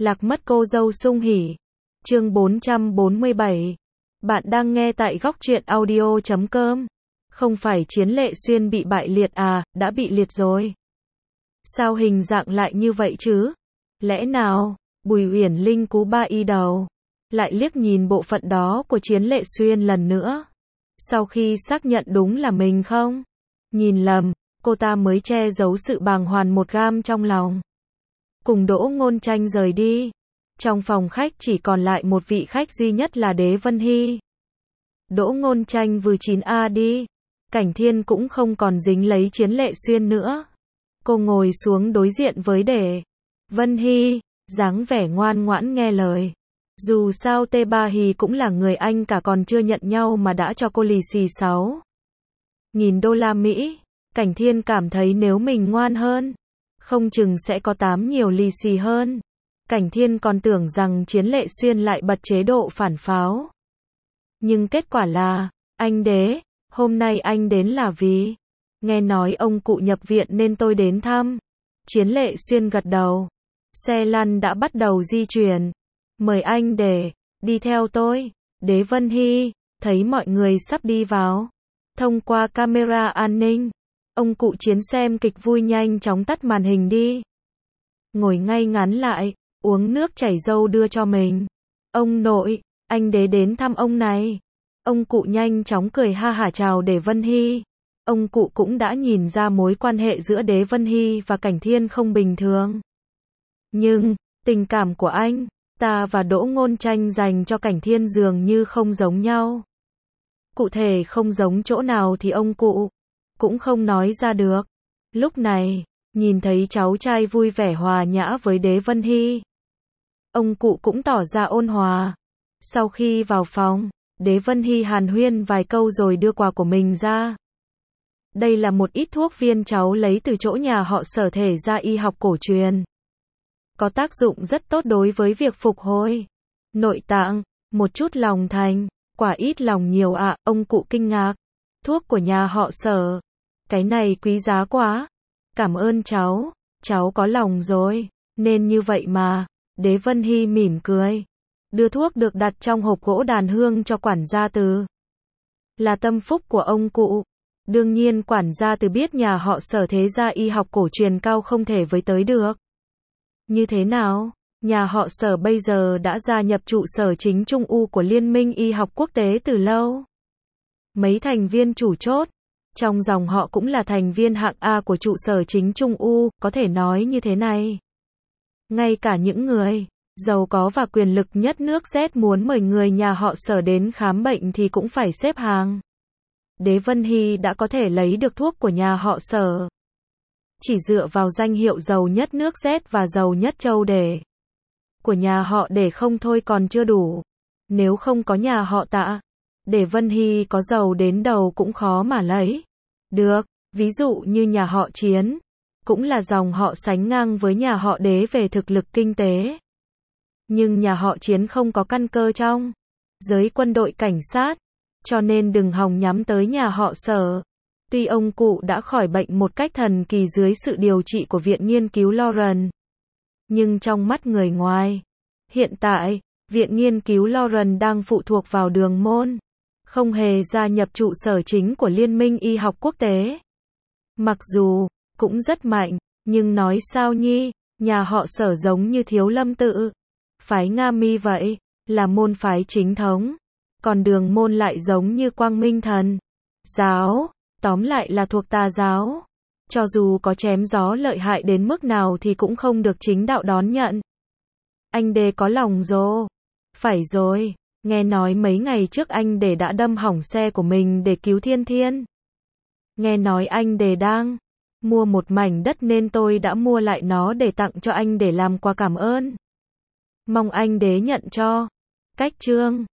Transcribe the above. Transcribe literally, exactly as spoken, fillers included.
Lạc mất cô dâu sung hỉ. Chương bốn trăm bốn mươi bảy. Bạn đang nghe tại góc truyện audio chấm com. Không phải Chiến Lệ Xuyên bị bại liệt à, đã bị liệt rồi. Sao hình dạng lại như vậy chứ? Lẽ nào, Bùi Uyển Linh cú ba y đầu. Lại liếc nhìn bộ phận đó của Chiến Lệ Xuyên lần nữa. Sau khi xác nhận đúng là mình không nhìn lầm, cô ta mới che giấu sự bàng hoàng một gam trong lòng. Cùng Đỗ Ngôn Tranh rời đi. Trong phòng khách chỉ còn lại một vị khách duy nhất là Đế Vân Hy. Đỗ Ngôn Tranh vừa chín a đi. Cảnh Thiên cũng không còn dính lấy Chiến Lệ Xuyên nữa. Cô ngồi xuống đối diện với Đế Vân Hy, dáng vẻ ngoan ngoãn nghe lời. Dù sao Tê Ba Hì cũng là người anh cả, còn chưa nhận nhau mà đã cho cô lì xì sáu nghìn đô la Mỹ. Cảnh Thiên cảm thấy nếu mình ngoan hơn, không chừng sẽ có tám nhiều lì xì hơn. Cảnh Thiên còn tưởng rằng Chiến Lệ Xuyên lại bật chế độ phản pháo. Nhưng kết quả là, anh Đế, hôm nay anh đến là vì nghe nói ông cụ nhập viện nên tôi đến thăm. Chiến Lệ Xuyên gật đầu. Xe lăn đã bắt đầu di chuyển. Mời anh để đi theo tôi. Đế Vân Hy thấy mọi người sắp đi vào. Thông qua camera an ninh, ông cụ Chiến xem kịch vui nhanh chóng tắt màn hình đi. Ngồi ngay ngắn lại, uống nước chảy dâu đưa cho mình. Ông nội, anh Đế đến thăm ông này. Ông cụ nhanh chóng cười ha hả chào Đế Vân Hy. Ông cụ cũng đã nhìn ra mối quan hệ giữa Đế Vân Hy và Cảnh Thiên không bình thường. Nhưng, tình cảm của anh ta và Đỗ Ngôn Tranh dành cho Cảnh Thiên dường như không giống nhau. Cụ thể không giống chỗ nào thì ông cụ cũng không nói ra được. Lúc này, nhìn thấy cháu trai vui vẻ hòa nhã với Đế Vân Hy, ông cụ cũng tỏ ra ôn hòa. Sau khi vào phòng, Đế Vân Hy hàn huyên vài câu rồi đưa quà của mình ra. Đây là một ít thuốc viên cháu lấy từ chỗ nhà họ Sở thể ra y học cổ truyền. Có tác dụng rất tốt đối với việc phục hồi nội tạng, một chút lòng thành, quả ít lòng nhiều ạ. Ông cụ kinh ngạc. Thuốc của nhà họ Sở, cái này quý giá quá. Cảm ơn cháu, cháu có lòng rồi, nên như vậy mà. Đế Vân Hy mỉm cười. Đưa thuốc được đặt trong hộp gỗ đàn hương cho quản gia Từ. Là tâm phúc của ông cụ. Đương nhiên quản gia Từ biết nhà họ Sở thế gia y học cổ truyền cao không thể với tới được. Như thế nào? Nhà họ Sở bây giờ đã gia nhập trụ sở chính Trung U của Liên minh Y học quốc tế từ lâu. Mấy thành viên chủ chốt trong dòng họ cũng là thành viên hạng A của trụ sở chính Trung U, có thể nói như thế này. Ngay cả những người giàu có và quyền lực nhất nước Z muốn mời người nhà họ Sở đến khám bệnh thì cũng phải xếp hàng. Đế Vân Hy đã có thể lấy được thuốc của nhà họ Sở. Chỉ dựa vào danh hiệu giàu nhất nước Z và giàu nhất châu Đế của nhà họ Đế không thôi còn chưa đủ. Nếu không có nhà họ Tạ, Đế Vân Hy có giàu đến đầu cũng khó mà lấy được. Ví dụ như nhà họ Chiến, cũng là dòng họ sánh ngang với nhà họ Đế về thực lực kinh tế. Nhưng nhà họ Chiến không có căn cơ trong giới quân đội cảnh sát, cho nên đừng hòng nhắm tới nhà họ Sở. Tuy ông cụ đã khỏi bệnh một cách thần kỳ dưới sự điều trị của Viện Nghiên cứu Lauren, nhưng trong mắt người ngoài, hiện tại, Viện Nghiên cứu Lauren đang phụ thuộc vào Đường Môn, không hề gia nhập trụ sở chính của Liên minh Y học quốc tế. Mặc dù, cũng rất mạnh, nhưng nói sao nhi, nhà họ Sở giống như Thiếu Lâm Tự, phái Nga Mi vậy, là môn phái chính thống, còn Đường Môn lại giống như Quang Minh Thần giáo. Tóm lại là thuộc tà giáo. Cho dù có chém gió lợi hại đến mức nào thì cũng không được chính đạo đón nhận. Anh Đế có lòng rồi. Phải rồi, nghe nói mấy ngày trước anh Đế đã đâm hỏng xe của mình để cứu Thiên Thiên. Nghe nói anh Đế đang mua một mảnh đất nên tôi đã mua lại nó để tặng cho anh để làm quà cảm ơn. Mong anh Đế nhận cho. Cách chương